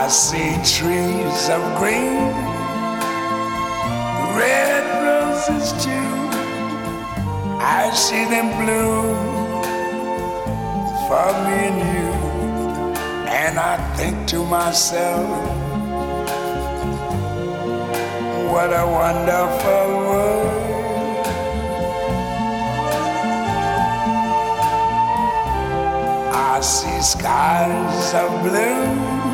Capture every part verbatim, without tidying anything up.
I see trees of green, red roses too. I see them bloom for me and you. And I think to myself, what a wonderful world. I see skies of blue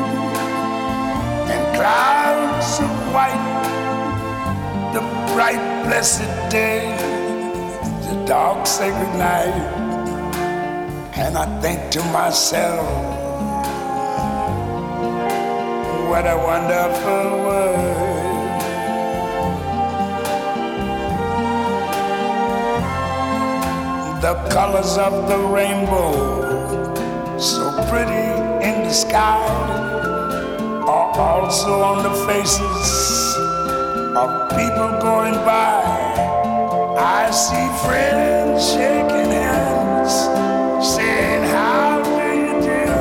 and clouds of white, the bright blessed day, the dark sacred night. And I think to myself, what a wonderful world. The colors of the rainbow, so pretty in the sky, are also on the faces of people going by. I see friends shaking hands, saying, how do you do?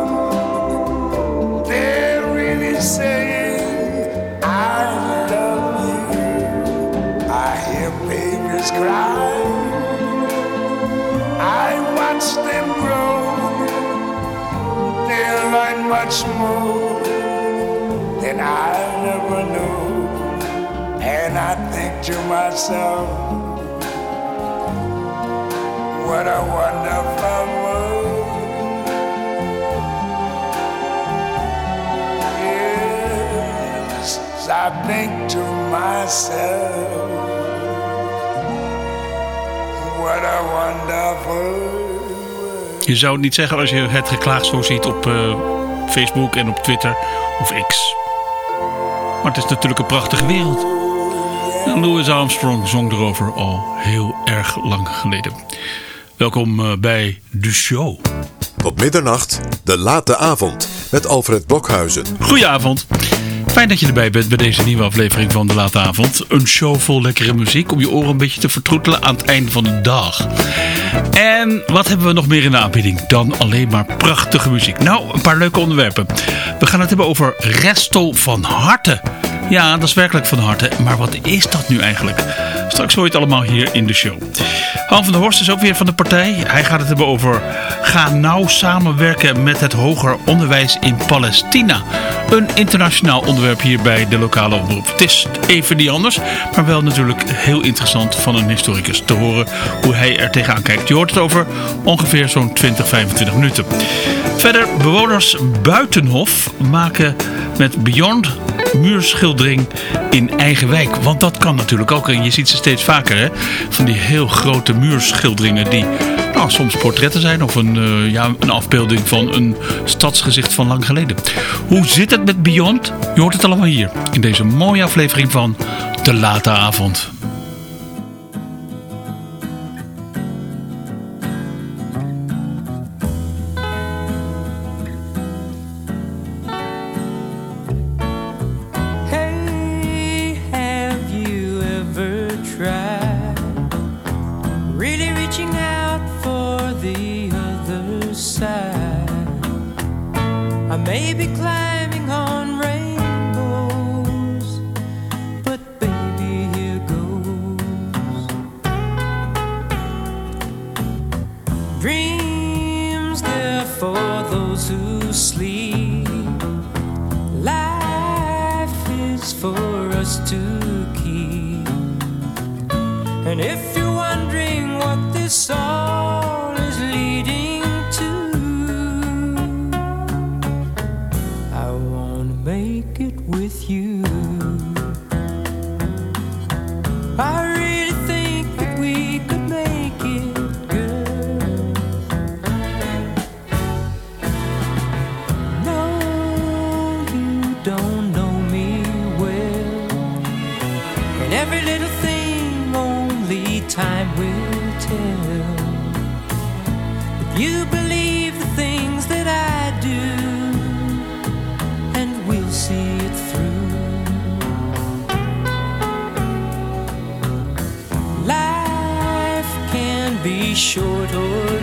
They're really saying, I love you. I hear babies cry, I watch them grow. They'll learn much more than I never knew. And I think to myself, what a wonderful world. Yes, I think to myself, what a wonderful world. Je zou het niet zeggen als je het geklaag zo ziet op uh, Facebook en op Twitter of X. Maar het is natuurlijk een prachtige wereld. En Louis Armstrong zong erover al heel erg lang geleden. Welkom uh, bij de show. Tot middernacht, de late avond met Alfred Blokhuizen. Goedenavond. Fijn dat je erbij bent bij deze nieuwe aflevering van de late avond. Een show vol lekkere muziek om je oren een beetje te vertroetelen aan het einde van de dag. En wat hebben we nog meer in de aanbieding dan alleen maar prachtige muziek? Nou, een paar leuke onderwerpen. We gaan het hebben over Resto van Harte. Ja, dat is werkelijk van harte. Maar wat is dat nu eigenlijk? Straks hoor je het allemaal hier in de show. Han van der Horst is ook weer van de partij. Hij gaat het hebben over ga nauw samenwerken met het hoger onderwijs in Palestina. Een internationaal onderwerp hier bij de lokale omroep. Het is even niet anders, maar wel natuurlijk heel interessant van een historicus te horen hoe hij er tegenaan kijkt. Je hoort het over ongeveer zo'n twintig, vijfentwintig minuten. Verder, bewoners Buitenhof maken met Beyond muurschildering in eigen wijk. Want dat kan natuurlijk ook. En je ziet ze steeds vaker, hè? Van die heel grote muurschilderingen die nou, soms portretten zijn of een, uh, ja, een afbeelding van een stadsgezicht van lang geleden. Hoe zit het met Beyond? Je hoort het allemaal hier in deze mooie aflevering van De Late Avond.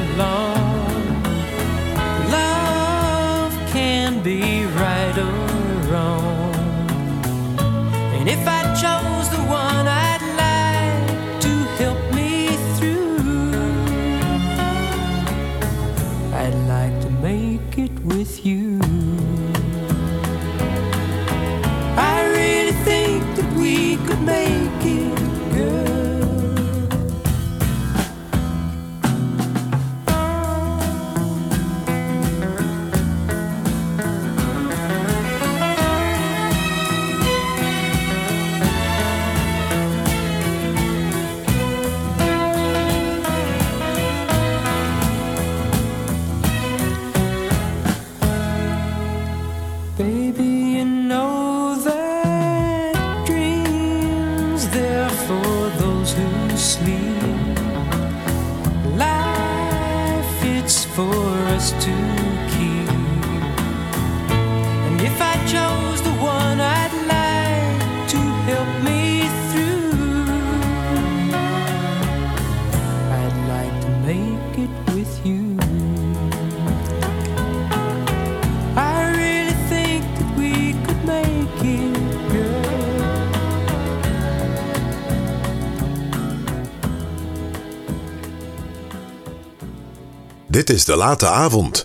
Love can be right or for us to keep. And if I chose the one I'd like to help me through, I'd like to make it with you. I really think that we could make it, girl. Dit is De Late Avond.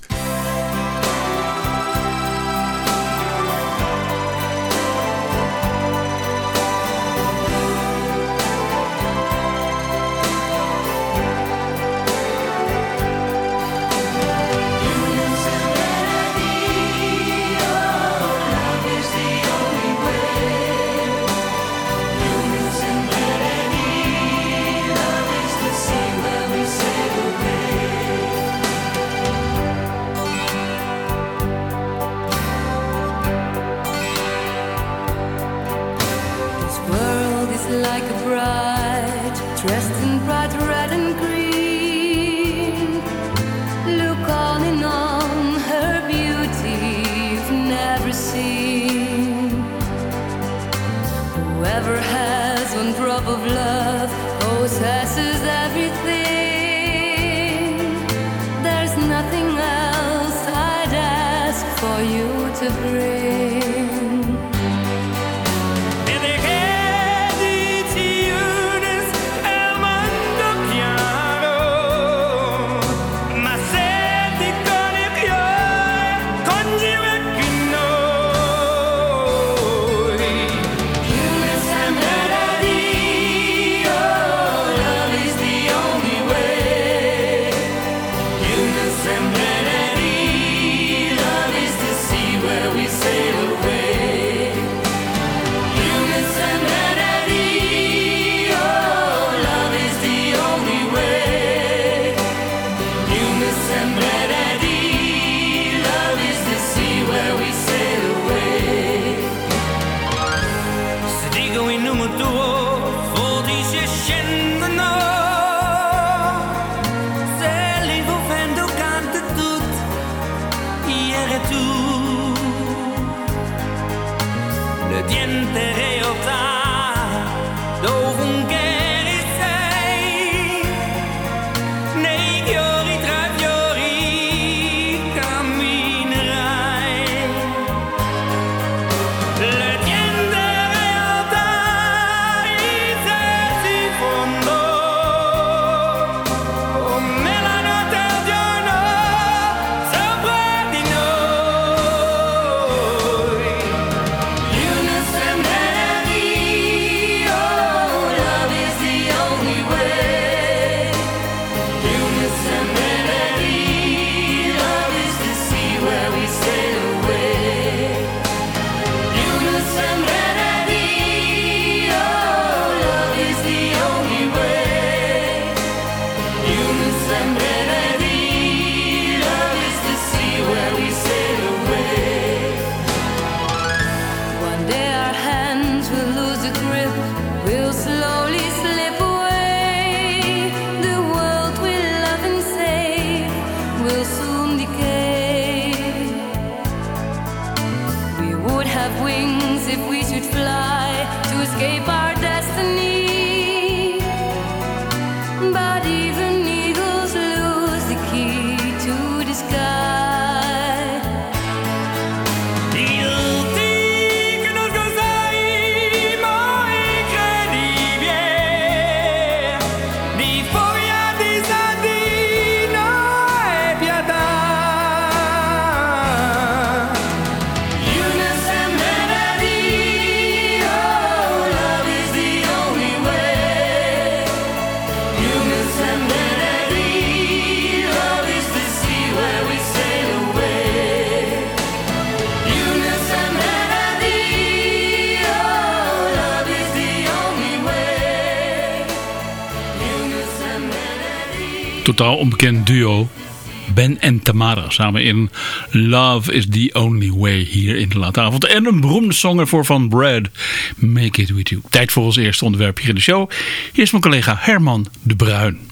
Totaal onbekend duo Ben en Tamara samen in Love is the Only Way hier in De Late Avond. En een beroemde song ervoor van Brad, Make It With You. Tijd voor ons eerste onderwerp hier in de show. Hier is mijn collega Herman de Bruin.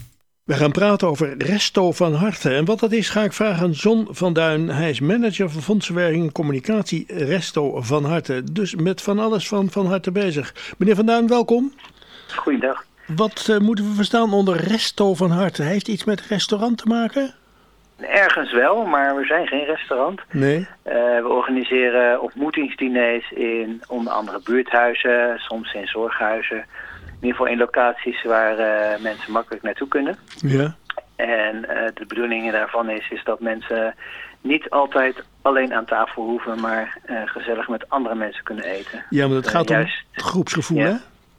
We gaan praten over Resto van Harte. En wat dat is, ga ik vragen aan John van Duin. Hij is manager van fondsenwerving en communicatie Resto van Harte. Dus met van alles van Van Harte bezig. Meneer van Duin, welkom. Goeiedag. Wat uh, moeten we verstaan onder Resto van Harte? Heeft iets met restaurant te maken? Ergens wel, maar we zijn geen restaurant. Nee. Uh, we organiseren ontmoetingsdiners in onder andere buurthuizen, soms in zorghuizen. In ieder geval in locaties waar uh, mensen makkelijk naartoe kunnen. Ja. En uh, de bedoeling daarvan is, is dat mensen niet altijd alleen aan tafel hoeven, maar uh, gezellig met andere mensen kunnen eten. Ja, maar het gaat uh, om juist, het groepsgevoel, ja. hè?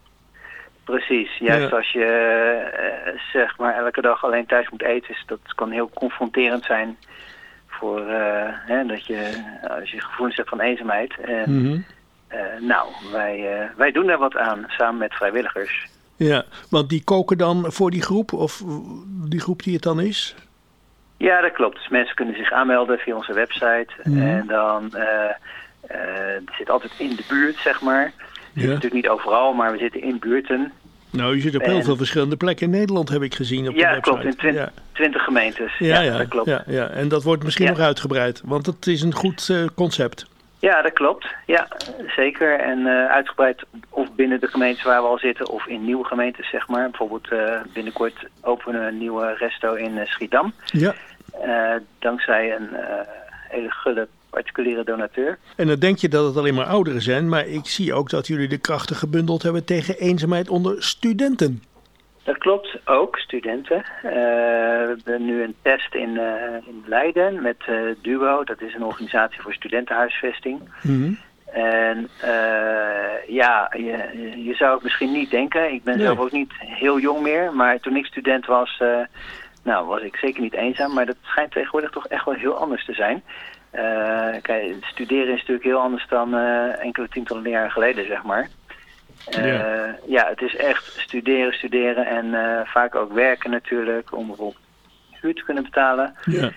Precies, juist Ja. als je uh, zeg maar elke dag alleen thuis moet eten, is dat kan heel confronterend zijn voor uh, hè, dat je als je gevoelens hebt van eenzaamheid. En, Mm-hmm. uh, nou, wij, uh, wij doen daar wat aan samen met vrijwilligers. Ja, want die koken dan voor die groep, of die groep die het dan is? Ja, dat klopt. Dus mensen kunnen zich aanmelden via onze website. Mhm. En dan uh, uh, het zit altijd in de buurt, zeg maar. We Ja. zitten natuurlijk niet overal, maar we zitten in buurten. Nou, je zit op heel En- veel verschillende plekken in Nederland, heb ik gezien op de Ja, website. klopt. In twintig, ja. twintig gemeentes. Ja, ja, dat klopt. ja, ja. En dat wordt misschien Ja. nog uitgebreid, want het is een goed uh, concept. Ja, dat klopt. Ja, zeker. En uh, uitgebreid of binnen de gemeentes waar we al zitten of in nieuwe gemeentes, zeg maar. Bijvoorbeeld uh, binnenkort openen we een nieuwe resto in uh, Schiedam. Ja. Uh, dankzij een uh, hele gulle particuliere donateur. En dan denk je dat het alleen maar ouderen zijn, maar ik zie ook dat jullie de krachten gebundeld hebben tegen eenzaamheid onder studenten. Dat klopt, ook studenten. Uh, we hebben nu een test in, uh, in Leiden met uh, Duo. Dat is een organisatie voor studentenhuisvesting. Mm-hmm. En uh, ja, je, je zou het misschien niet denken. Ik ben Nee. zelf ook niet heel jong meer. Maar toen ik student was, uh, nou, was ik zeker niet eenzaam. Maar dat schijnt tegenwoordig toch echt wel heel anders te zijn. Uh, kijk, studeren is natuurlijk heel anders dan uh, enkele tientallen jaren geleden, zeg maar. Uh, Ja. ja, het is echt studeren, studeren en uh, vaak ook werken natuurlijk om bijvoorbeeld huur te kunnen betalen. Ja.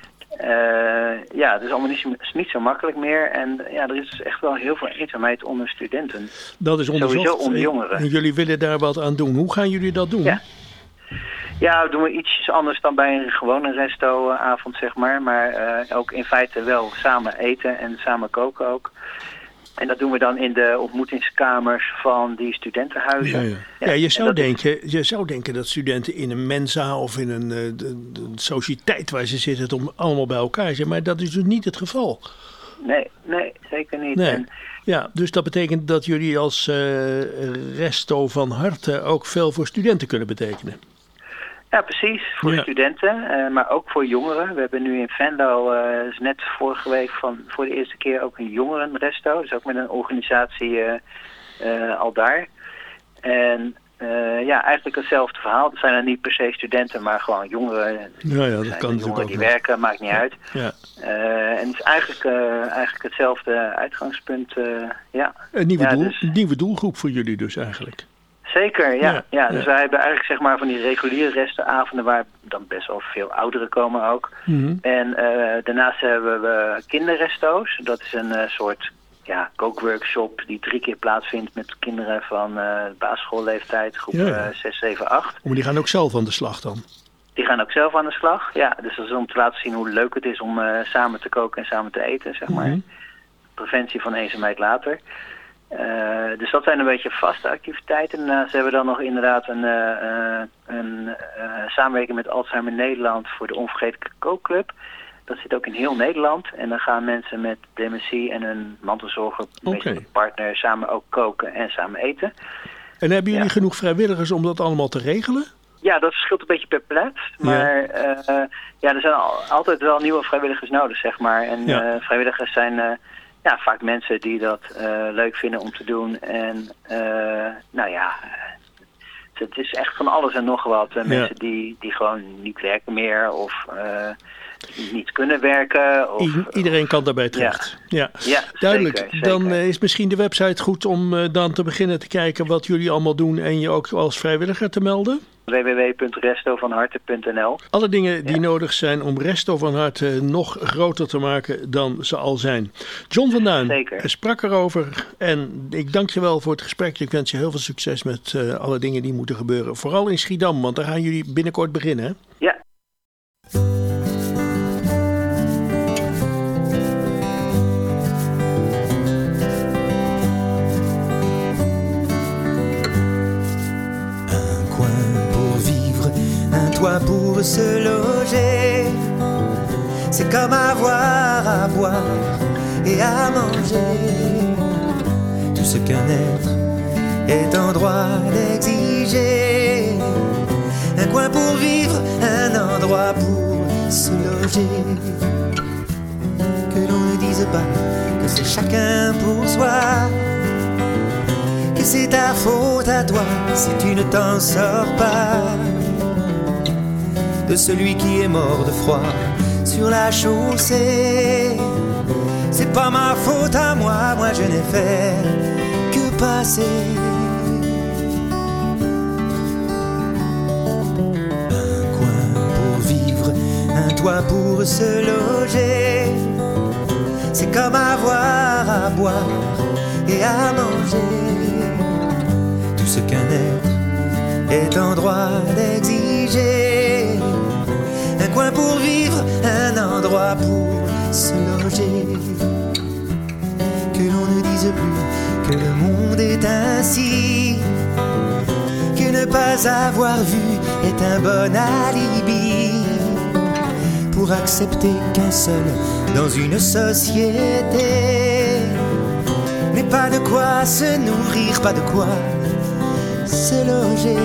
Uh, ja, het is allemaal niet, zo- is niet zo makkelijk meer en ja, er is dus echt wel heel veel eenzaamheid onder studenten. Dat is onderzocht. Sowieso onder En- jongeren. En jullie willen daar wat aan doen. Hoe gaan jullie dat doen? Ja. Ja, doen we ietsjes anders dan bij een gewone resto-avond, zeg maar. Maar uh, ook in feite wel samen eten en samen koken ook. En dat doen we dan in de ontmoetingskamers van die studentenhuizen. Ja, ja. ja, je, en zou dat is- denken, je zou denken dat studenten in een mensa of in een, uh, de, de sociëteit waar ze zitten het om allemaal bij elkaar zijn. Maar dat is dus niet het geval. Nee, nee, zeker niet. Nee. En, Ja, dus dat betekent dat jullie als uh, Resto van Harte ook veel voor studenten kunnen betekenen. ja, precies. Voor Ja. studenten, uh, maar ook voor jongeren. We hebben nu in Venlo, uh, is net vorige week van, voor de eerste keer ook een jongerenresto. Dus ook met een organisatie uh, uh, al daar. En uh, ja, eigenlijk hetzelfde verhaal. Het zijn dan niet per se studenten, maar gewoon jongeren. Ja, ja, dat zijn kan natuurlijk jongeren ook die nog. werken, maakt niet uit. Ja. Uh, en het is eigenlijk, uh, eigenlijk hetzelfde uitgangspunt. Uh, ja. Een nieuwe, Ja, doel, dus- een nieuwe doelgroep voor jullie dus eigenlijk. Zeker, ja. Ja, ja, dus ja. wij hebben eigenlijk zeg maar van die reguliere restenavonden waar dan best wel veel ouderen komen ook. Mm-hmm. En uh, daarnaast hebben we kinderresto's. Dat is een uh, soort ja, kookworkshop die drie keer plaatsvindt met kinderen van uh, basisschoolleeftijd, groep Ja, ja. uh, zes, zeven, acht. Maar die gaan ook zelf aan de slag dan. Die gaan ook zelf aan de slag. Ja, dus dat is om te laten zien hoe leuk het is om uh, samen te koken en samen te eten, zeg maar. Mhm. Preventie van eenzaamheid later. Uh, dus dat zijn een beetje vaste activiteiten. Daarnaast hebben we dan nog inderdaad een, uh, uh, een uh, samenwerking met Alzheimer Nederland voor de Onvergetelijke Kookclub. Dat zit ook in heel Nederland. En dan gaan mensen met dementie en hun mantelzorger, meestal Oké. een partner, samen ook koken en samen eten. En hebben jullie Ja. genoeg vrijwilligers om dat allemaal te regelen? Ja, dat verschilt een beetje per plaats. Maar uh, ja, er zijn al, altijd wel nieuwe vrijwilligers nodig, zeg maar. En Ja. uh, vrijwilligers zijn uh, ja, vaak mensen die dat uh, leuk vinden om te doen. En uh, nou ja, het is echt van alles en nog wat. Uh, Ja. Mensen die, die gewoon niet werken meer of uh, niet kunnen werken. Of, I- iedereen kan daarbij terecht. Ja, ja. ja duidelijk. Zeker, Dan zeker. uh, is misschien de website goed om uh, dan te beginnen te kijken wat jullie allemaal doen en je ook als vrijwilliger te melden. w w w punt resto van harte punt n l. Alle dingen die Ja. nodig zijn om Resto van Harte nog groter te maken dan ze al zijn. John van Duin Zeker. sprak erover en ik dank je wel voor het gesprek. Ik wens je heel veel succes met uh, alle dingen die moeten gebeuren. Vooral in Schiedam, want daar gaan jullie binnenkort beginnen. Hè? Ja. Un coin pour vivre, un toit pour se loger. C'est comme avoir à boire et à manger. Tout ce qu'un être est en droit d'exiger. Un coin pour vivre, un endroit pour se loger. Que l'on ne dise pas que c'est chacun pour soi, que c'est ta faute à toi si tu ne t'en sors pas. De celui qui est mort de froid sur la chaussée, c'est pas ma faute à moi, moi je n'ai fait que passer. Un coin pour vivre, un toit pour se loger. C'est comme avoir à boire et à manger. Tout ce qu'un être est en droit d'exiger. Un coin pour vivre, un endroit pour se loger. Que l'on ne dise plus que le monde est ainsi, que ne pas avoir vu est un bon alibi pour accepter qu'un seul dans une société n'est pas de quoi se nourrir, pas de quoi se loger.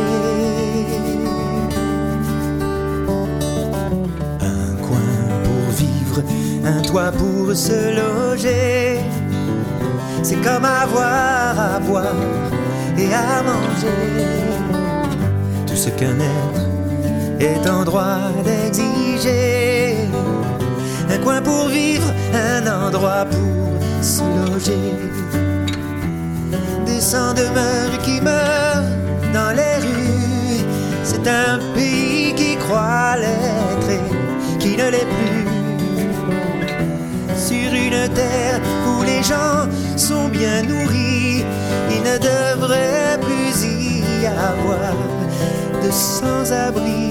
Un coin pour vivre, un toit pour se loger. C'est comme avoir à boire et à manger. Tout ce qu'un être est en droit d'exiger. Un coin pour vivre, un endroit pour se loger. Des sans demeure qui meurent dans les rues. C'est un pays qui croit l'être et qui ne l'est plus. Sur une terre où les gens sont bien nourris, il ne devrait plus y avoir de sans-abri.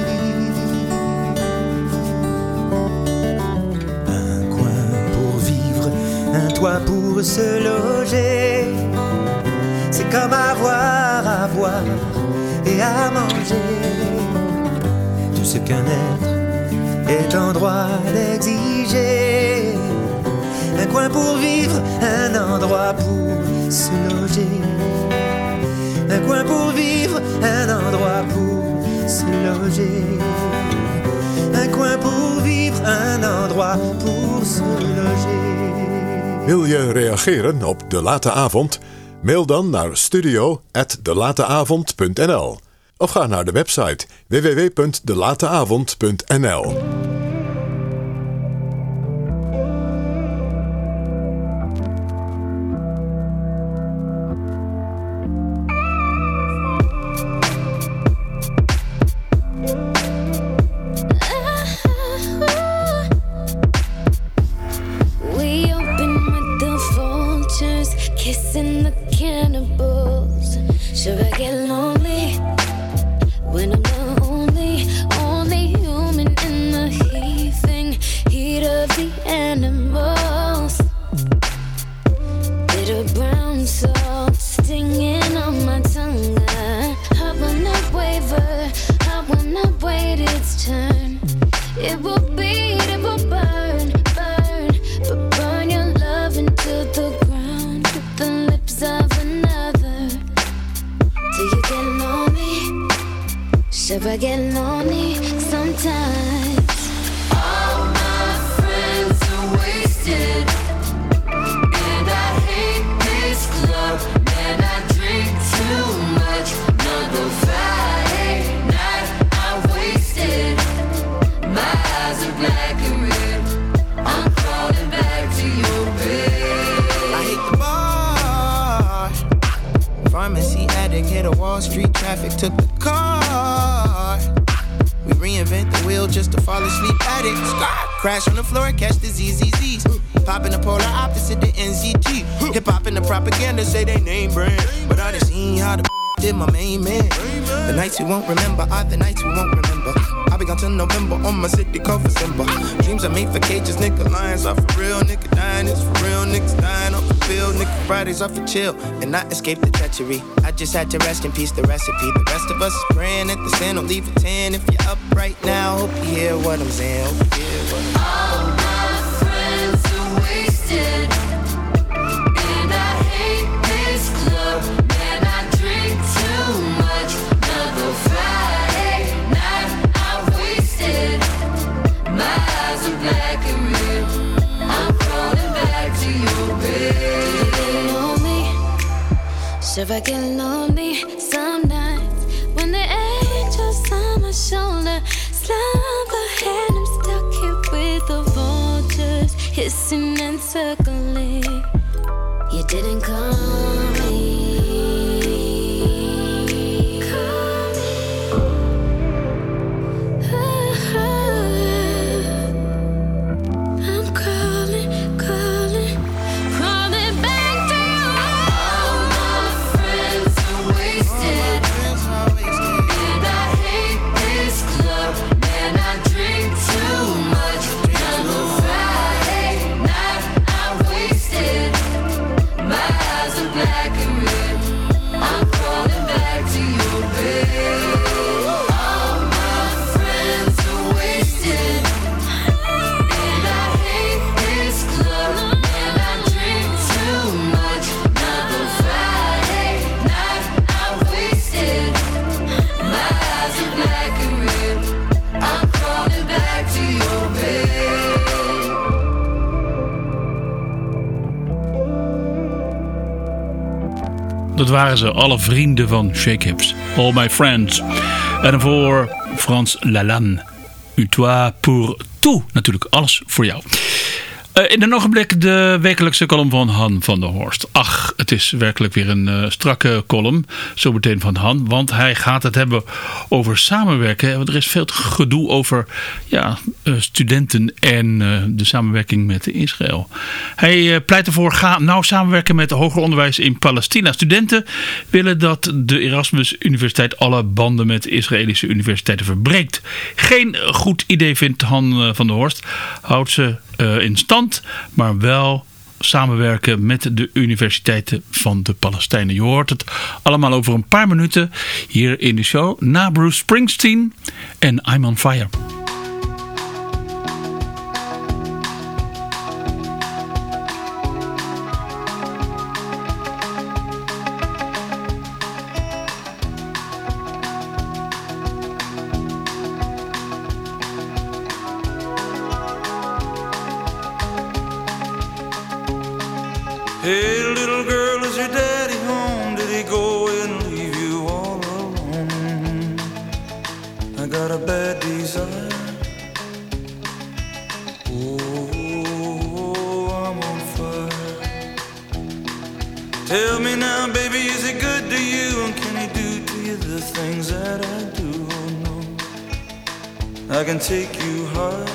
Un coin pour vivre, un toit pour se loger. C'est comme avoir à boire et à manger. Tout ce qu'un être est en droit d'exiger. Un coin pour vivre, un endroit pour se loger. Un coin pour vivre, un endroit pour se loger. Un coin pour vivre, un endroit pour se loger. Wil je reageren op De Late Avond? Mail dan naar studio at delateavond punt n l of ga naar de website w w w punt delateavond punt n l. We open with the vultures, kissing the cannibals. Should I get lonely when I'm the only, only human in the heaving heat of the animals? Bitter brown salt stinging on my tongue. I will not waver, I will not wait its turn. It will beat, it will burn, burn, but burn your love into the ground with the lips of another. Do you get lonely? Should I get lonely sometimes? All my friends are wasted, and I hate this club, and I drink too much. Another Friday night I wasted. My eyes are black and red. I'm crawling back to your bed. I hit the bar. Pharmacy addict, hit a Wall Street traffic, took the car. We reinvent the wheel just to fall asleep at it. Crash on the floor, catch the Z Z Zs. Pop in the polar opposite the N Z T. Hip hop and the propaganda say they name brand, but I done seen how the did my main man. The nights we won't remember are the nights we won't remember. I'll be gone till November on my city called for Simba. Dreams are made for cages, nigga. Lions are for real, nigga. Dying is for real, niggas dying off the field, nigga. Fridays are for chill and not escape the treachery. I just had to rest in peace, the recipe. The rest of us is praying at the sin. Don't leave a ten if you're up right now. Hope you hear what I'm saying. Hope you hear what I'm saying. All my friends are wasted, and I hate this club. Man, I drink too much. Another Friday night I'm wasted. My eyes are black and red. I'm crawling back to your bed. Do you get lonely? Sure I get lonely some nights when the angel's on my shoulder. Slumber and I'm stuck here with the vultures hissing and circling. You didn't call me. Call me. I'm crawling, crawling, crawling back to you. All my friends are wasted, and I hate this club. Man, I drink too much. Another Friday night I'm wasted. My eyes are black and red. I'm crawling back to your bed. All my friends are wasted, and I hate this club. Man, I drink too much. Another Friday night I'm wasted. My eyes are black and red. I'm crawling back to your bed. Dat waren ze, alle vrienden van Shake Hips. All my friends. En daarvoor Frans Lalanne. U toi pour tout. Natuurlijk, alles voor jou. Uh, in een ogenblik de wekelijkse column van Han van der Horst. Ach, het is werkelijk weer een uh, strakke column. Zo meteen van Han. Want hij gaat het hebben over samenwerken. Want er is veel gedoe over ja, uh, studenten en uh, de samenwerking met Israël. Hij uh, pleit ervoor, ga nauw samenwerken met hoger onderwijs in Palestina. Studenten willen dat de Erasmus Universiteit alle banden met Israëlische universiteiten verbreekt. Geen goed idee, vindt Han uh, van der Horst. Houdt ze Uh, in stand, maar wel samenwerken met de universiteiten van de Palestijnen. Je hoort het allemaal over een paar minuten hier in de show. Na Bruce Springsteen en I'm on Fire. Hey, little girl, is your daddy home? Did he go and leave you all alone? I got a bad desire. Oh, I'm on fire. Tell me now, baby, is he good to you? And can he do to you the things that I do? Oh, no, I can take you high.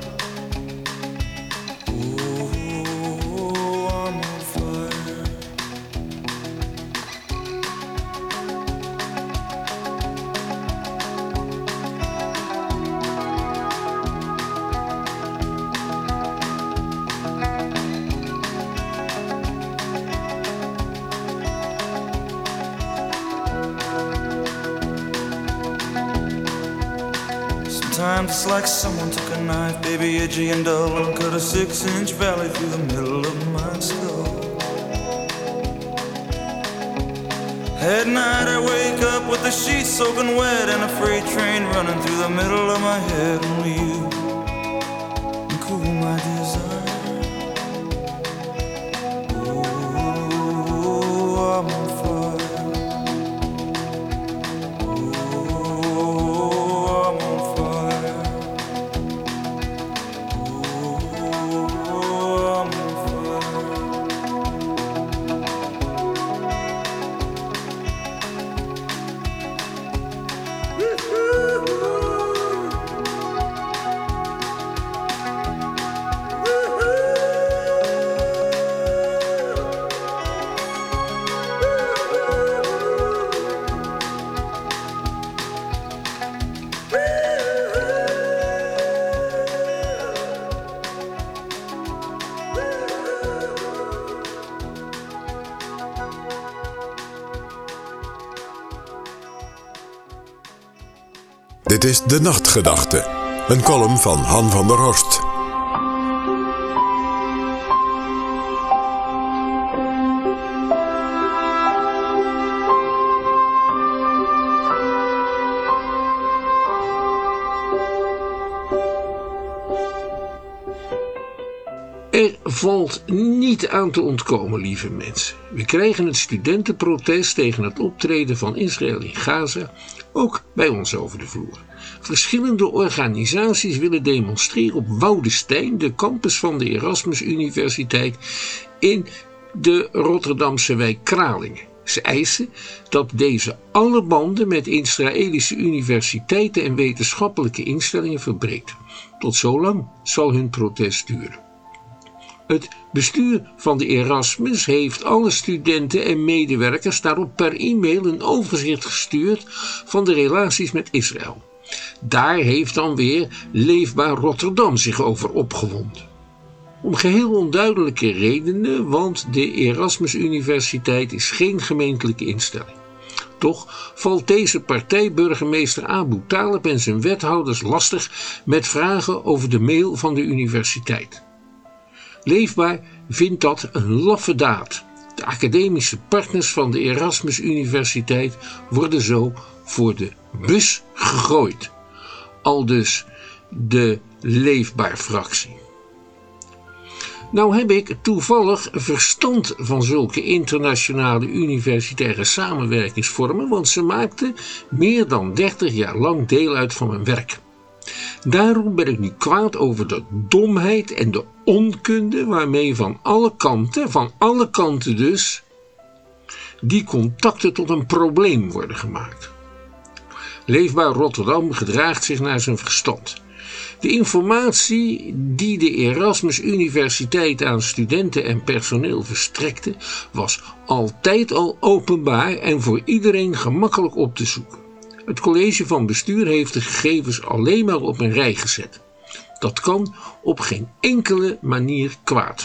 Sometimes it's like someone took a knife, baby, edgy and dull, and cut a six-inch valley through the middle of my skull. At night I wake up with the sheets soaking wet and a freight train running through the middle of my head. Only you can cool my desire. Oh, I'm on fire. Dit is De Nachtgedachte, een column van Han van der Horst. Er valt niet aan te ontkomen, lieve mensen. We krijgen het studentenprotest tegen het optreden van Israël in Gaza ook bij ons over de vloer. Verschillende organisaties willen demonstreren op Woudestein, de campus van de Erasmus Universiteit in de Rotterdamse wijk Kralingen. Ze eisen dat deze alle banden met Israëlische universiteiten en wetenschappelijke instellingen verbreekt. Tot zolang zal hun protest duren. Het bestuur van de Erasmus heeft alle studenten en medewerkers daarop per e-mail een overzicht gestuurd van de relaties met Israël. Daar heeft dan weer Leefbaar Rotterdam zich over opgewonden. Om geheel onduidelijke redenen, want de Erasmus Universiteit is geen gemeentelijke instelling. Toch valt deze partij burgemeester Abu Talib en zijn wethouders lastig met vragen over de mail van de universiteit. Leefbaar vindt dat een laffe daad. De academische partners van de Erasmus Universiteit worden zo voor de bus gegooid. Aldus de Leefbaar-fractie. Nou heb ik toevallig verstand van zulke internationale universitaire samenwerkingsvormen, want ze maakten meer dan dertig jaar lang deel uit van mijn werk. Daarom ben ik nu kwaad over de domheid en de onkunde waarmee van alle kanten, van alle kanten dus, die contacten tot een probleem worden gemaakt. Leefbaar Rotterdam gedraagt zich naar zijn verstand. De informatie die de Erasmus Universiteit aan studenten en personeel verstrekte, was altijd al openbaar en voor iedereen gemakkelijk op te zoeken. Het college van bestuur heeft de gegevens alleen maar op een rij gezet. Dat kan op geen enkele manier kwaad.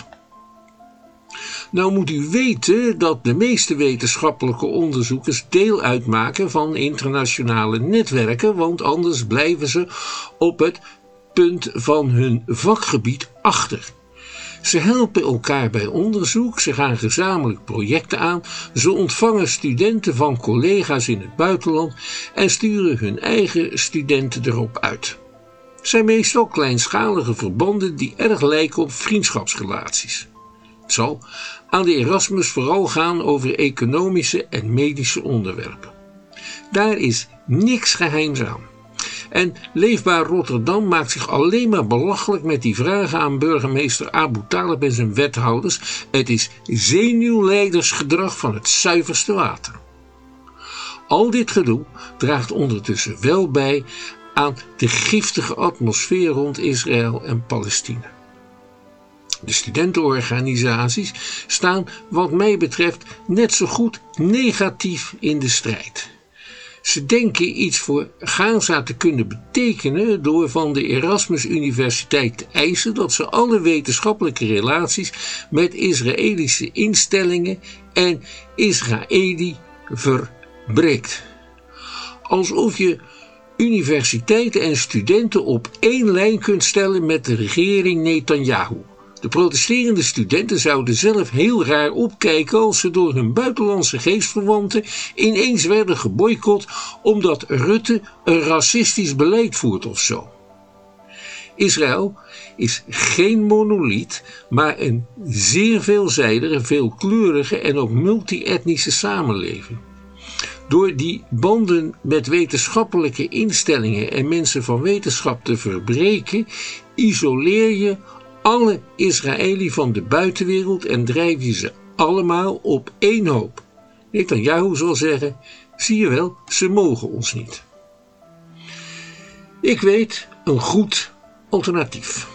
Nou moet u weten dat de meeste wetenschappelijke onderzoekers deel uitmaken van internationale netwerken, want anders blijven ze op het punt van hun vakgebied achter. Ze helpen elkaar bij onderzoek, ze gaan gezamenlijk projecten aan, ze ontvangen studenten van collega's in het buitenland en sturen hun eigen studenten erop uit. Het zijn meestal kleinschalige verbanden die erg lijken op vriendschapsrelaties. Het zal aan de Erasmus vooral gaan over economische en medische onderwerpen. Daar is niks geheims aan. En Leefbaar Rotterdam maakt zich alleen maar belachelijk met die vragen aan burgemeester Abu Talib en zijn wethouders. Het is zenuwleidersgedrag van het zuiverste water. Al dit gedoe draagt ondertussen wel bij aan de giftige atmosfeer rond Israël en Palestina. De studentenorganisaties staan wat mij betreft net zo goed negatief in de strijd. Ze denken iets voor Gaza te kunnen betekenen door van de Erasmus Universiteit te eisen dat ze alle wetenschappelijke relaties met Israëlische instellingen en Israëli verbreekt. Alsof je universiteiten en studenten op één lijn kunt stellen met de regering Netanyahu. De protesterende studenten zouden zelf heel raar opkijken als ze door hun buitenlandse geestverwanten ineens werden geboycott omdat Rutte een racistisch beleid voert of zo. Israël is geen monoliet, maar een zeer veelzijdige, veelkleurige en ook multi-etnische samenleving. Door die banden met wetenschappelijke instellingen en mensen van wetenschap te verbreken, isoleer je alle Israëli van de buitenwereld en drijf je ze allemaal op één hoop. Netanyahu zal zeggen, zie je wel, ze mogen ons niet. Ik weet een goed alternatief.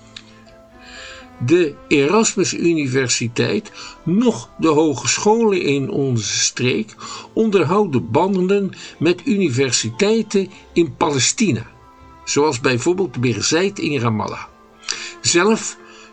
De Erasmus Universiteit, noch de hogescholen in onze streek onderhouden banden met universiteiten in Palestina, zoals bijvoorbeeld Birzeit in Ramallah. Zelf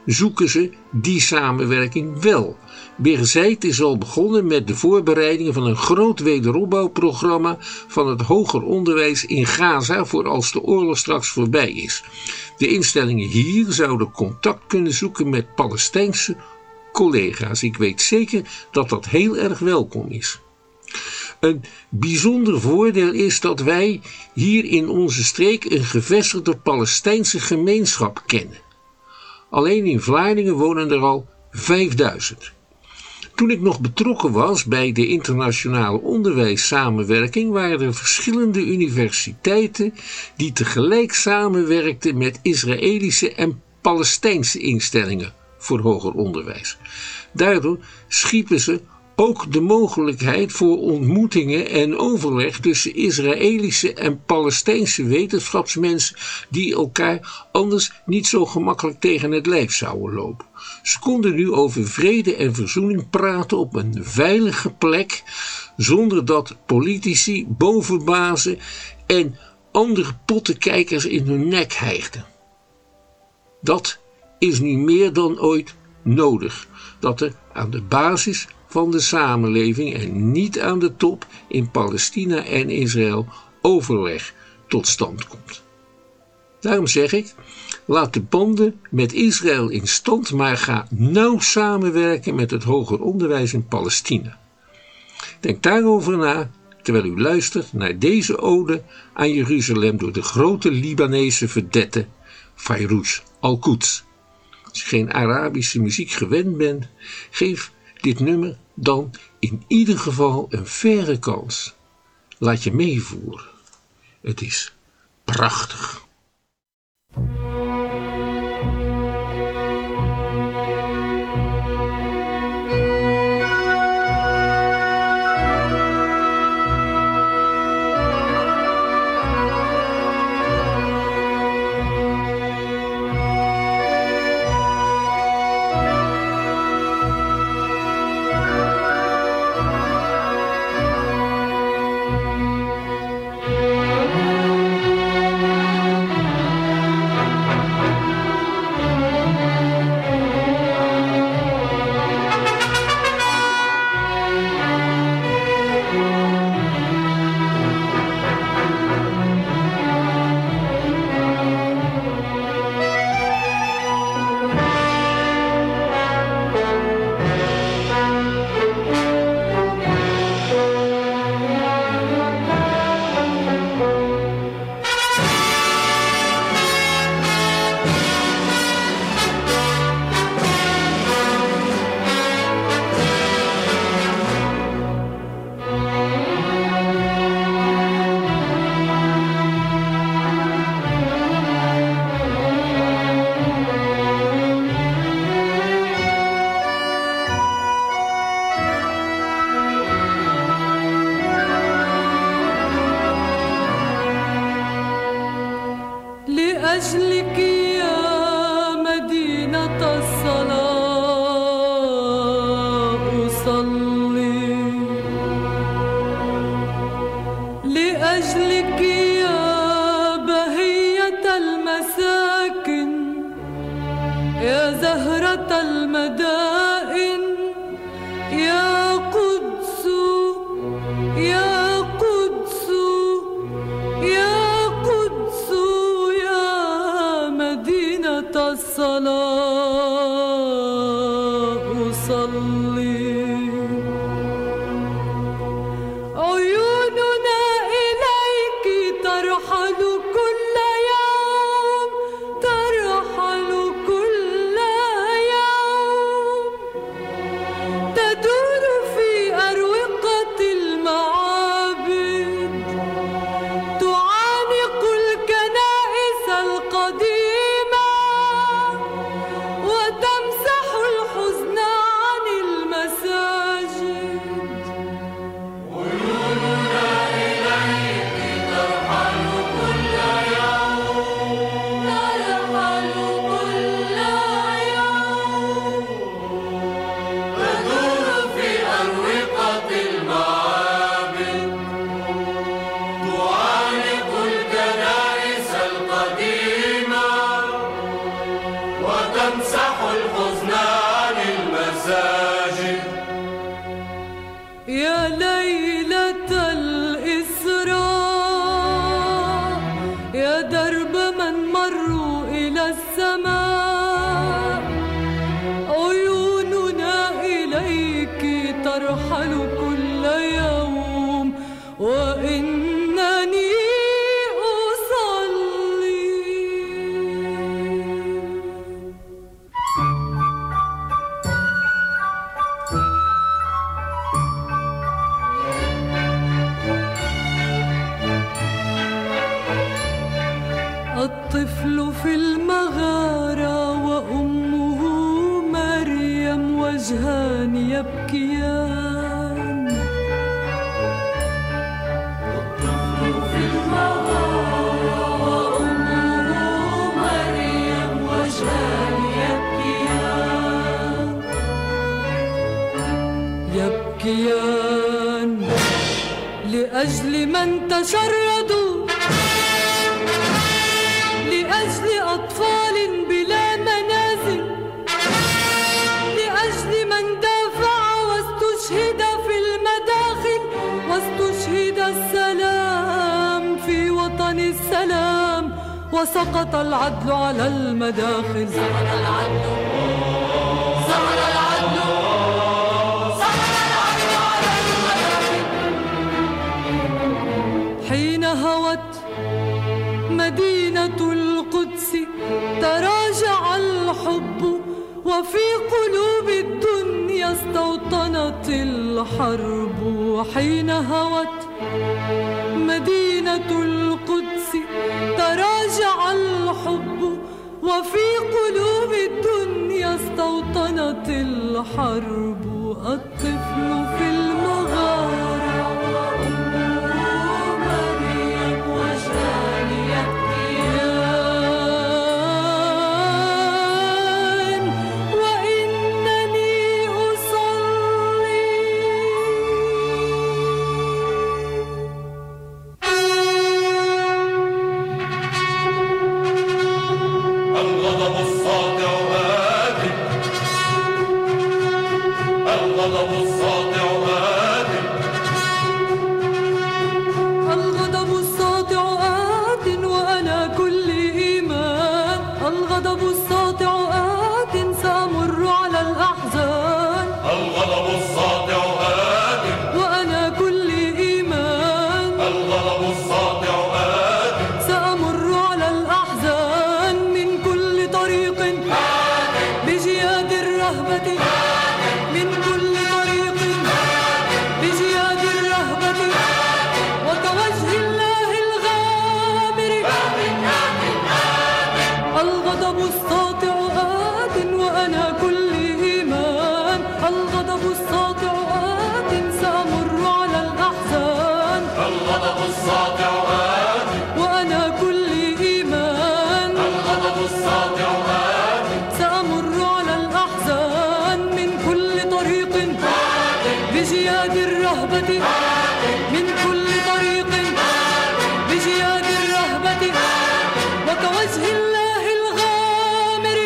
zoeken ze die samenwerking wel. Berzeit is al begonnen met de voorbereidingen van een groot wederopbouwprogramma van het hoger onderwijs in Gaza voor als de oorlog straks voorbij is. De instellingen hier zouden contact kunnen zoeken met Palestijnse collega's. Ik weet zeker dat dat heel erg welkom is. Een bijzonder voordeel is dat wij hier in onze streek een gevestigde Palestijnse gemeenschap kennen. Alleen in Vlaardingen wonen er al vijfduizend. Toen ik nog betrokken was bij de internationale onderwijssamenwerking waren er verschillende universiteiten die tegelijk samenwerkten met Israëlische en Palestijnse instellingen voor hoger onderwijs. Daardoor schiepen ze ook de mogelijkheid voor ontmoetingen en overleg tussen Israëlische en Palestijnse wetenschapsmensen die elkaar anders niet zo gemakkelijk tegen het lijf zouden lopen. Ze konden nu over vrede en verzoening praten op een veilige plek, zonder dat politici, bovenbazen en andere pottenkijkers in hun nek hijgden. Dat is nu meer dan ooit nodig, dat er aan de basis van de samenleving en niet aan de top in Palestina en Israël overleg tot stand komt. Daarom zeg ik, laat de banden met Israël in stand, maar ga nauw samenwerken met het hoger onderwijs in Palestina. Denk daarover na terwijl u luistert naar deze ode aan Jeruzalem door de grote Libanese vedette Fayrouz Al-Quds. Als je geen Arabische muziek gewend bent, geef dit nummer dan in ieder geval een faire kans. Laat je meevoeren. Het is prachtig. لأجلك يا مدينة الصلاة أصلي لأجلك يا بهية المساكن يا زهرة المدائن يا قدس يا قدس يا قدس يا مدينة الصلاة أصلي عيوننا إليك ترحل كل يوم ترحل كل يوم تدور في أروقة المعابد تعانق الكنائس القديمة وتمسح الحزن عن المدينة وتمسح الحزن عن المساجد. يا ليلة الإسراء يا درب من مروا إلى السماء، عيوننا إليك ترحل كل يوم وإنني أصلي. الطفل في المغارة وأمه مريم وجهان يبكيان. الطفل في المغارة وأمه مريم وجهان يبكيان. يبكيان لأجل من تشردوا، لأجل أطفال بلا منازل، لأجل من دافع واستشهد في المداخل، واستشهد السلام في وطن السلام، وسقط العدل على المداخل. سقط العدل، سقط العدل، سقط العدل على المداخل. حين هوت مدينة القدس تراجع الحب، وفي قلوب الدنيا استوطنت الحرب. حين هوت مدينة القدس تراجع الحب، وفي قلوب الدنيا استوطنت الحرب. الطفل في المغارة وأمه مريم وجهان يبكيان وإنني أصلي. الغضب الساطع هادئ، الغضب الساطع هادئ، الغضب الساطع آت وأنا كل إيمان. الغضب الساطع آت سأمر على الأحزان. الغضب الساطع هادئ، وأنا كل إيمان. الغضب الساطع هادئ، سأمر على الأحزان من كل طريق بجياد الرهبة، من كل طريق بجياد الرهبة، وكوجه الله الغامر. الغضب الساطع آت وأنا كل إيمان. الغضب الساطع آت سأمر على الأحزان. الغضب الساطع هادئ، وأنا كل إيمان. الغضب الساطع هادئ، سأمر على الأحزان من كل طريق بجياد الرهبة، من كل طريق بجياد الرهبة، وكوجه الله الغامر.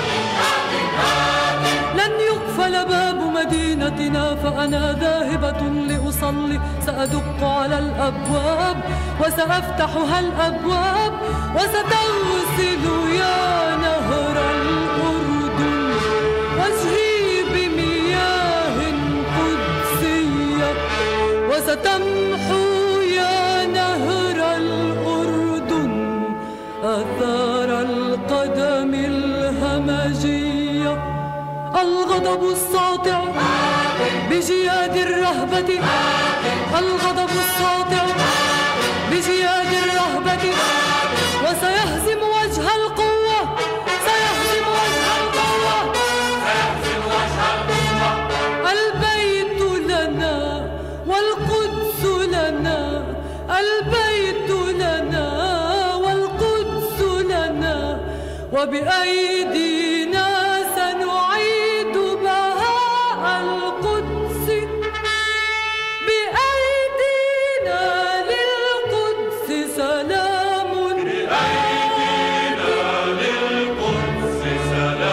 لن يقفل باب مدينتنا فأنا ذاهبة لأصلي. سأدق على الأبواب وسأفتحها الأبواب، وستغسل يا نهر الأردن وجهي بمياه قدسية، وستمحو يا نهر الأردن آثار القدم الهمجية. الغضب الساطع بجياد الرهبة، الغضب الساطع بجياد الرهبة، وسيهزم وجه القوة، سيهزم وجه القوة، سيهزم وجه القوة. البيت لنا والقدس لنا، البيت لنا والقدس لنا، وبأيدينا سنعيد بهاء القدس. بأيدينا للقدس سلام، بأيدينا للقدس سلام.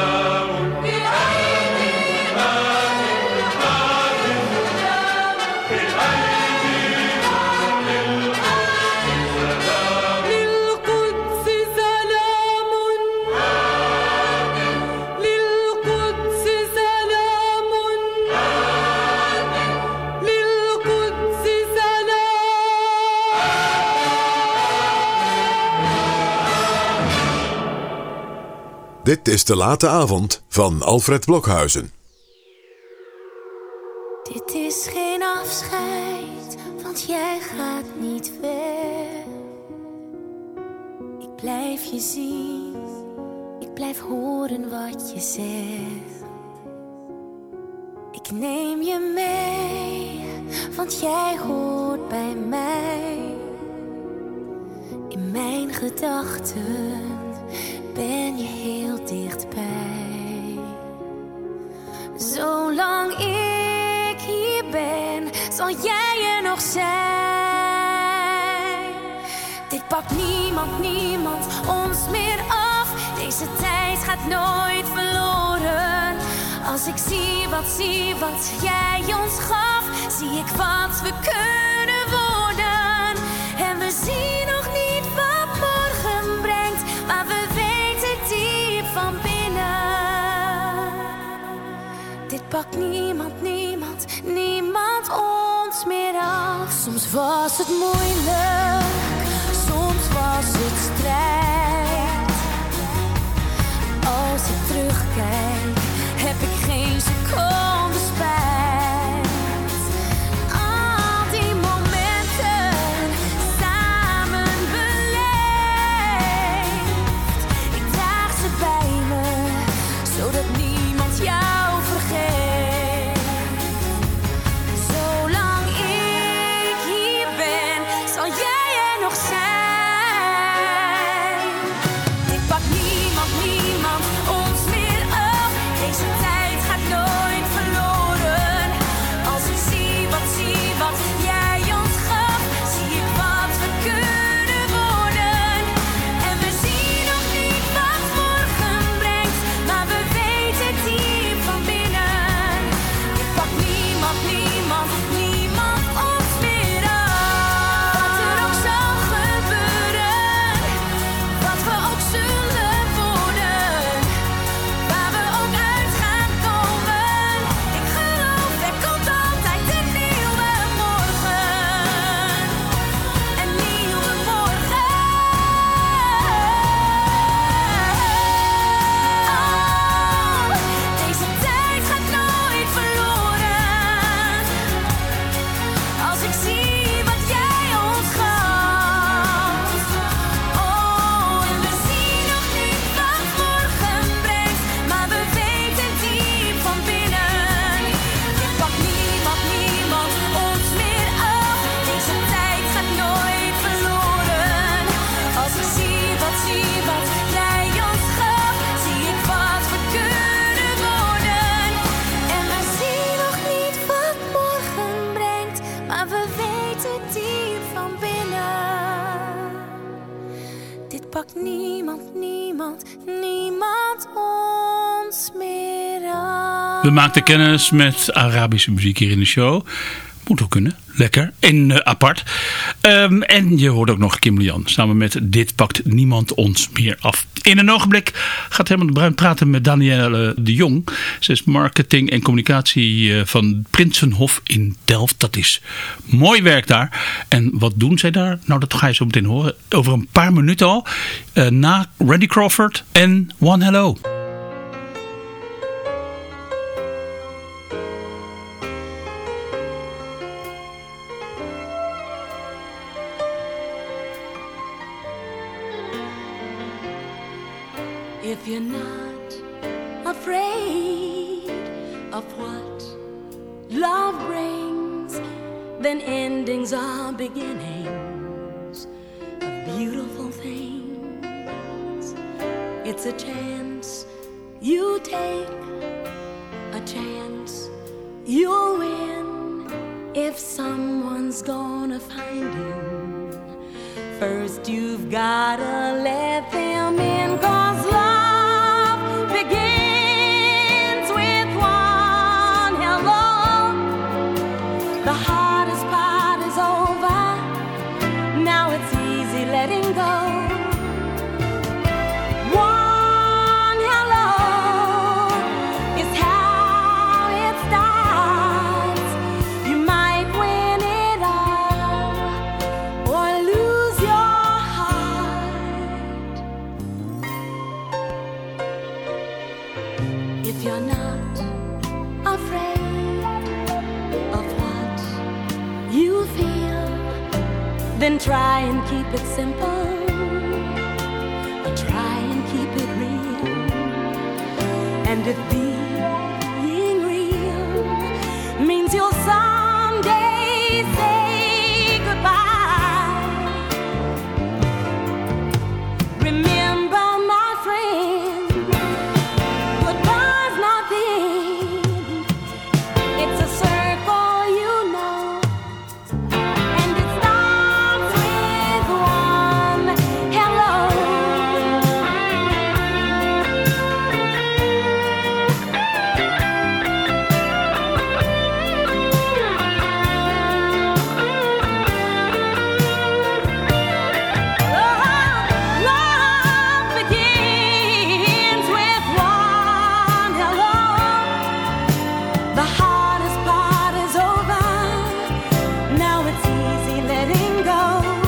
Dit is De Late Avond van Alfred Blokhuizen. Dit is geen afscheid, want jij gaat niet weg. Ik blijf je zien, ik blijf horen wat je zegt. Ik neem je mee, want jij hoort bij mij. In mijn gedachten ben je heel dichtbij. Zolang ik hier ben, zal jij er nog zijn. Dit pakt niemand, niemand ons meer af. Deze tijd gaat nooit verloren. Als ik zie wat, zie wat jij ons gaf, zie ik wat we kunnen worden. En we zien nog niet wat morgen brengt, maar we weten diep van binnen. Dit pakt niemand, niemand, niemand ons meer af. Soms was het moeilijk, soms was het strijd. Als ik terugkijk, heb ik geen seconde spijt. Al die momenten samen beleefd. Ik draag ze bij me, zodat niemand jou vergeet. Zolang ik hier ben, zal jij er nog zijn. Dit pakt niemand, niemand ons meer af. Deze tijd gaat nooit verloren. Als ik zie wat, zie wat jij ons gaf, zie ik wat we kunnen worden. En we zien nog niet wat morgen brengt, maar we weten diep van binnen. Dit pakt niemand, niemand, niemand ons meer af. Wat er ook zal gebeuren, wat we ook zullen worden, waar we ook uit gaan komen. Ik geloof, er komt altijd een nieuwe morgen. Een nieuwe morgen. Oh, deze tijd gaat nooit verloren. Als ik zie wat jij ons gaf. Oh, en we zien nog niet wat morgen brengt, maar we weten diep van binnen. Dit pakt niemand, niemand ons meer af. Deze tijd gaat nooit verloren. Als ik zie wat, zie wat jij ons gaf, zie ik wat we kunnen worden. En we zien nog niet wat morgen brengt, maar we weten diep van binnen. Dit pakt niemand, niemand, niemand ons meer af. We maakten kennis met Arabische muziek hier in de show. Moet ook kunnen. Lekker. En uh, apart. Um, en je hoort ook nog Kim Lian. Samen met Dit pakt niemand ons meer af. In een ogenblik gaat Herman de Bruin praten met Danielle de Jong. Ze is marketing en communicatie uh, van Prinsenhof in Delft. Dat is mooi werk daar. En wat doen zij daar? Nou, dat ga je zo meteen horen. Over een paar minuten al. Uh, na Randy Crawford en One Hello. If you're not afraid of what love brings, then endings are beginnings of beautiful things. It's a chance you take, a chance you'll win. If someone's gonna find you, first you've gotta let them in, 'cause love begins with one hello. The hardest part is over, now it's easy letting go. One hello is how it starts. You might win it all or lose your heart. If you're not afraid of what you feel, then try and keep it simple, or try and keep it real. And if being real means you'll someday say goodbye, remember, my friend, goodbye's not the end. It's a circle, you know, and it starts with one hello. Love begins with one hello. The hardest part is over. Now it's easy letting go.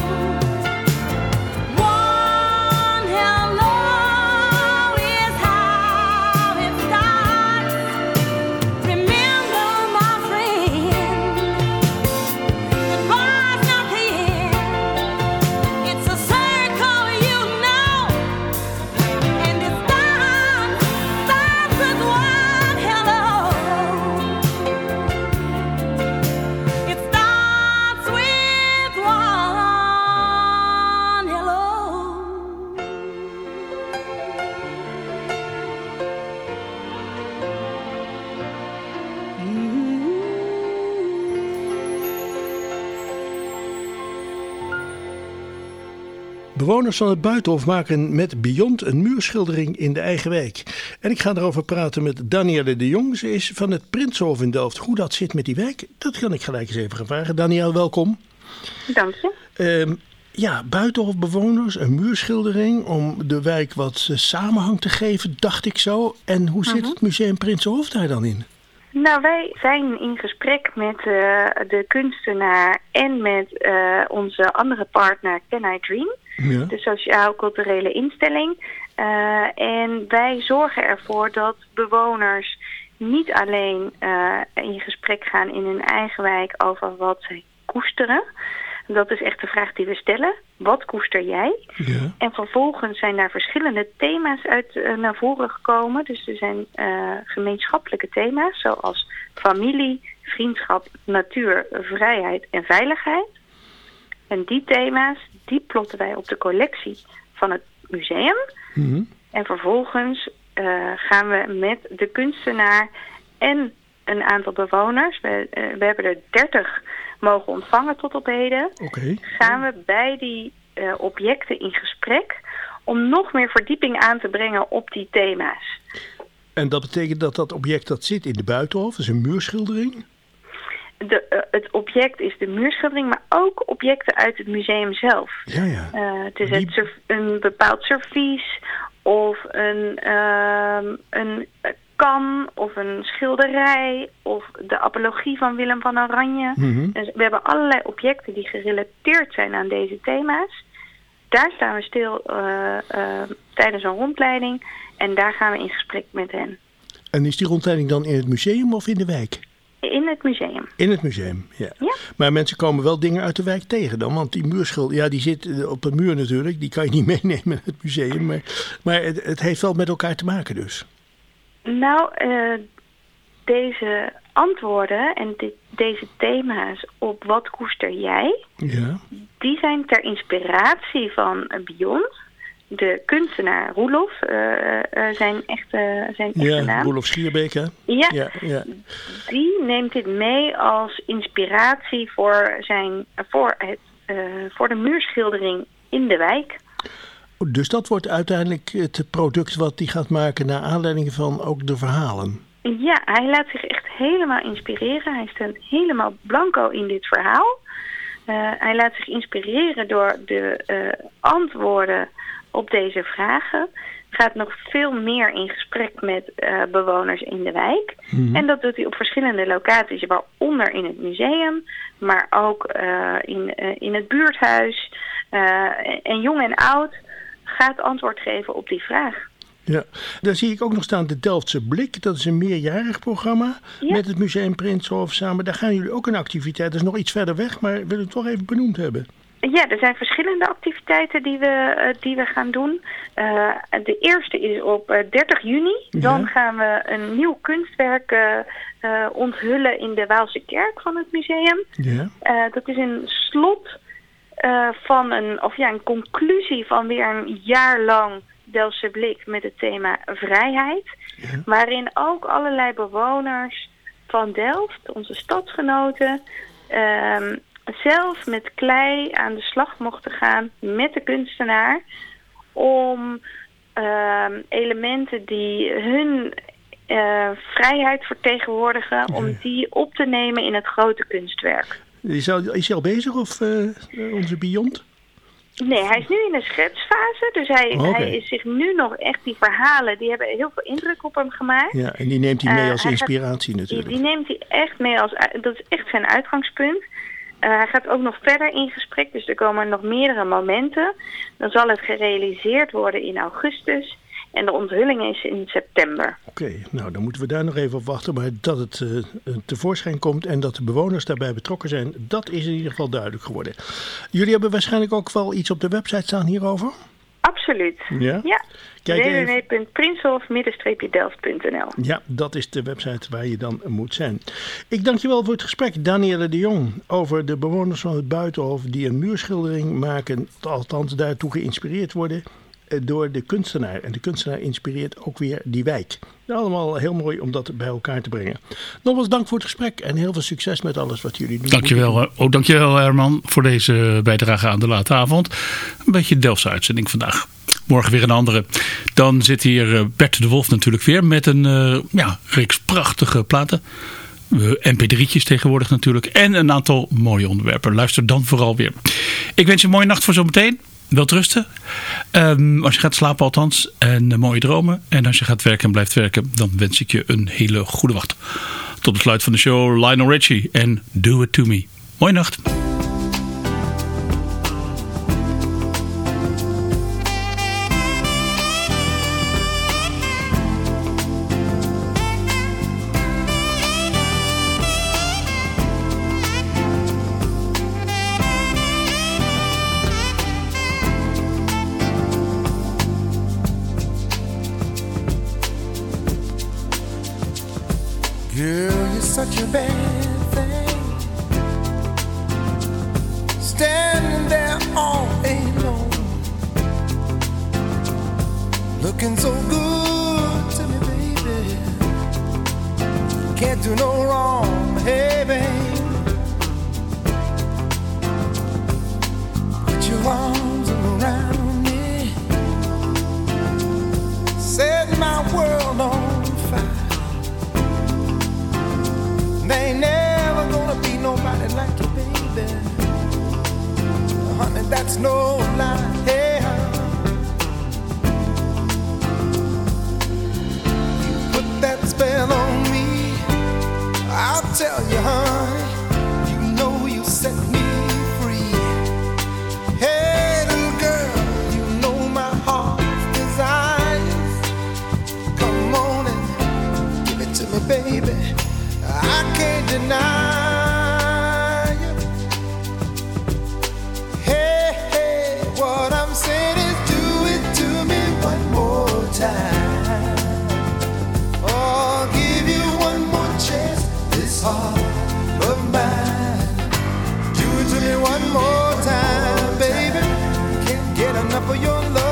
One hello is how it starts. Remember, my friend, goodbye's not the end. It's a circle, you know, and it starts, starts with one hello. It starts with one hello. Bewoners van het Buitenhof maken met Beyond een muurschildering in de eigen wijk. En ik ga erover praten met Danielle de Jong. Ze is van het Prinsenhof in Delft. Hoe dat zit met die wijk, dat kan ik gelijk eens even gaan vragen. Danielle, welkom. Dank je. Ehm, ja, Buitenhofbewoners, een muurschildering om de wijk wat eh, samenhang te geven, dacht ik zo. En hoe zit Mhm. het museum Prinsenhof daar dan in? Nou, wij zijn in gesprek met eh, de kunstenaar en met eh, onze andere partner Can I Dream, Ja. de sociaal-culturele instelling. Eh, en wij zorgen ervoor dat bewoners niet alleen eh, in gesprek gaan in hun eigen wijk over wat zij koesteren. Dat is echt de vraag die we stellen. Wat koester jij? Ja. En vervolgens zijn daar verschillende thema's uit eh, naar voren gekomen. Dus er zijn eh, gemeenschappelijke thema's zoals familie, vriendschap, natuur, vrijheid en veiligheid. En die thema's, die plotten wij op de collectie van het museum. Mhm. En vervolgens eh, gaan we met de kunstenaar en een aantal bewoners, we, eh, we hebben er dertig mogen ontvangen tot op heden, Oké. gaan we bij die eh, objecten in gesprek om nog meer verdieping aan te brengen op die thema's. En dat betekent dat dat object dat zit in de Buitenhof, dat is een muurschildering? De, eh, het object is de muurschildering, maar ook objecten uit het museum zelf. Ja, ja. Eh, het is Die- het serv- een bepaald servies of een, ehm, een kan of een schilderij of de apologie van Willem van Oranje. Mhm. Dus we hebben allerlei objecten die gerelateerd zijn aan deze thema's. Daar staan we stil eh, eh, tijdens een rondleiding en daar gaan we in gesprek met hen. En is die rondleiding dan in het museum of in de wijk? In het museum. In het museum, ja. Ja. Maar mensen komen wel dingen uit de wijk tegen dan. Want die muurschildering, ja, die zit eh, op de muur natuurlijk. Die kan je niet meenemen in het museum. Maar, maar het, het heeft wel met elkaar te maken dus. Nou, eh, deze antwoorden en di- deze thema's op wat koester jij, Ja. die zijn ter inspiratie van eh, Beyond. De kunstenaar Roelof, eh, eh, zijn echte, zijn echte Ja, naam. Roelof Schierbeek, hè? Ja. Ja, ja. Die neemt dit mee als inspiratie voor, zijn, voor, het, eh, voor de muurschildering in de wijk. Dus dat wordt uiteindelijk het product wat hij gaat maken naar aanleiding van ook de verhalen. Ja, hij laat zich echt helemaal inspireren. Hij staat helemaal blanco in dit verhaal. Uh, hij laat zich inspireren door de uh, antwoorden op deze vragen. Gaat nog veel meer in gesprek met uh, bewoners in de wijk. Mhm. En dat doet hij op verschillende locaties, waaronder in het museum, maar ook uh, in, uh, in het buurthuis. Uh, en jong en oud gaat antwoord geven op die vraag. Ja, daar zie ik ook nog staan de Delftse Blik. Dat is een meerjarig programma Ja. met het Museum Prinsenhof samen. Daar gaan jullie ook een activiteit. Dat is nog iets verder weg, maar wil ik het toch even benoemd hebben. Ja, er zijn verschillende activiteiten die we, eh, die we gaan doen. Uh, de eerste is op uh, dertig juni. Dan Ja. gaan we een nieuw kunstwerk uh, uh, onthullen in de Waalse Kerk van het museum. Ja. Uh, dat is een slot uh, van een, of ja, een conclusie van weer een jaar lang Delftse Blik met het thema vrijheid. Ja. Waarin ook allerlei bewoners van Delft, onze stadsgenoten, um, zelf met klei aan de slag mochten gaan met de kunstenaar om um, elementen die hun uh, vrijheid vertegenwoordigen, om Ja. die op te nemen in het grote kunstwerk. Is hij, is hij al bezig of uh, onze Beyond? Nee, hij is nu in de schetsfase, dus hij, Oké. hij is zich nu nog echt, die verhalen, die hebben heel veel indruk op hem gemaakt. Ja, en die neemt hij mee Uh, als hij gaat- inspiratie Die, natuurlijk. die neemt hij echt mee als, uit- dat is echt zijn uitgangspunt. Uh, hij gaat ook nog verder in gesprek, dus er komen nog meerdere momenten. Dan zal het gerealiseerd worden in augustus en de onthulling is in september. Oké, nou dan moeten we daar nog even op wachten. Maar dat het uh, tevoorschijn komt en dat de bewoners daarbij betrokken zijn, dat is in ieder geval duidelijk geworden. Jullie hebben waarschijnlijk ook wel iets op de website staan hierover? Absoluut. Ja? Ja, Kijk w w even. w punt prinsenhof delft punt n l. Ja, dat is de website waar je dan moet zijn. Ik dank je wel voor het gesprek, Danielle de Jong, over de bewoners van het Buitenhof die een muurschildering maken, althans daartoe geïnspireerd worden eh, door de kunstenaar. En de kunstenaar inspireert ook weer die wijk. Allemaal heel mooi om dat bij elkaar te brengen. Nogmaals dank voor het gesprek en heel veel succes met alles wat jullie doen. Dankjewel, eh, oh, dankjewel Herman voor deze bijdrage aan de late avond. Een beetje Delftse uitzending vandaag. Morgen weer een andere. Dan zit hier eh, Bert de Wolf natuurlijk weer met een uh, ja, reeks prachtige platen. Uh, M P drie'tjes tegenwoordig natuurlijk. En een aantal mooie onderwerpen. Luister dan vooral weer. Ik wens je een mooie nacht voor zometeen. Welterusten. Um, als je gaat slapen althans. En uh, mooie dromen. En als je gaat werken en blijft werken. Dan wens ik je een hele goede wacht. Tot besluit van de show Lionel Richie. En Do It To Me. Mooie nacht. Girl, you're such a bad thing. Standing there all alone, looking so good to me, baby. Can't do no wrong, hey, babe. Put your arms around me, set my world on fire. There ain't never gonna be nobody like you, baby. Honey, that's no lie. Hey, you put that spell on me, I'll tell you, honey. You know you set me free. Hey, little girl, you know my heart's desires. Come on and give it to me, baby. I can't deny you. Hey, hey, what I'm saying is do it to me one more time. Oh, I'll give you one more chance, this heart of mine. Do it to me one more time, baby. Can't get enough of your love.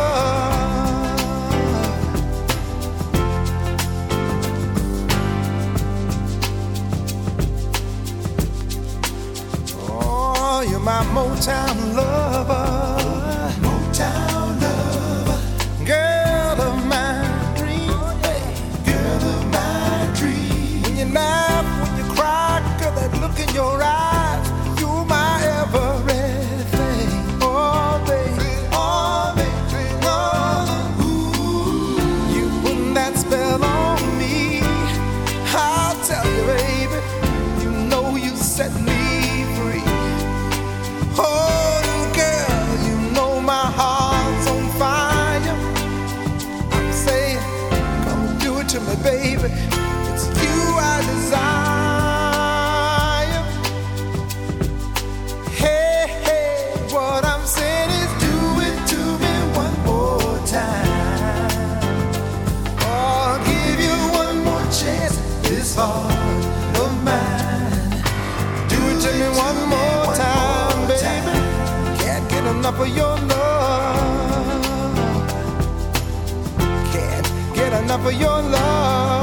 You're my Motown lover, Motown lover, girl of my dreams, girl of my dreams. When you laugh, when you cry, girl, that look in your eyes, you're my everything. Oh, baby, oh, baby, oh, ooh, you put that spell on me. I'll tell you, baby, you know you set me free. Oh, little girl, to me, baby. It's you I desire. Hey, hey, what I'm saying is do it to me one more time. Oh, I'll give you one more chance, this heart of mine. Do it to me one more time, baby. Can't get enough of your love. Can't get enough of your love.